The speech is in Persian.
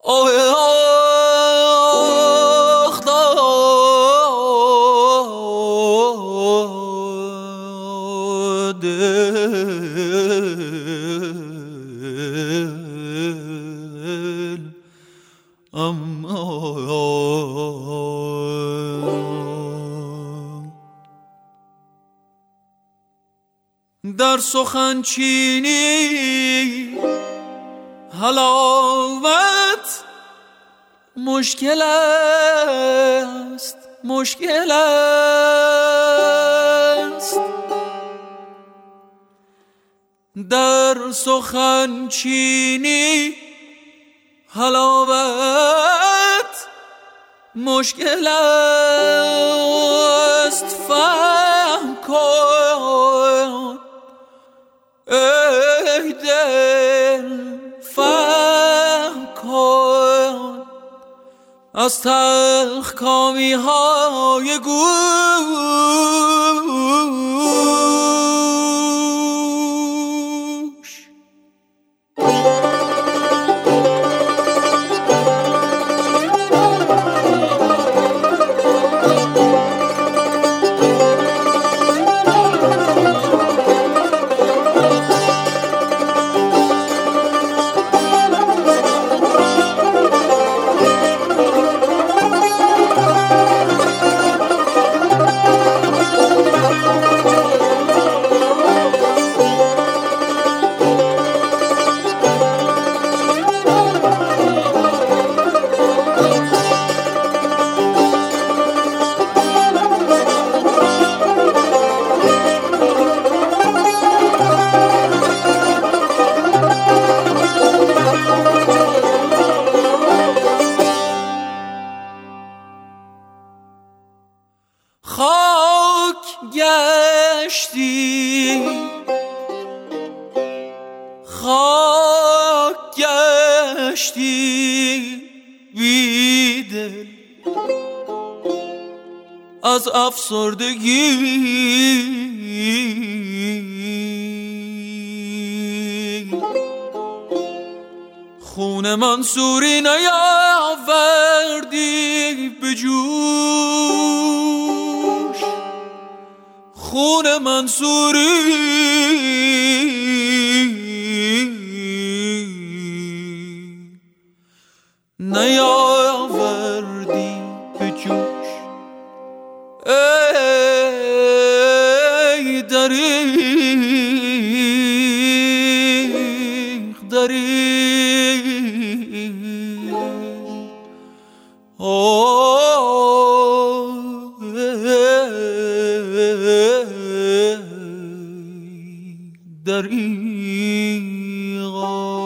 آخ دل اما در سخن چینی حلاوت مشکل است، مشکل است. در سخن چینی حلاوت مشکل است. فهم کن ای دل، فهم کن از تلخ کامی های گوش. خاک گشتی، خاک گشتی بیدل از افسردگی. خون منصوری نیاوردی به جوش، خون منصوری نیاوردی به جوش. ای دریغ دریغ، دریغا.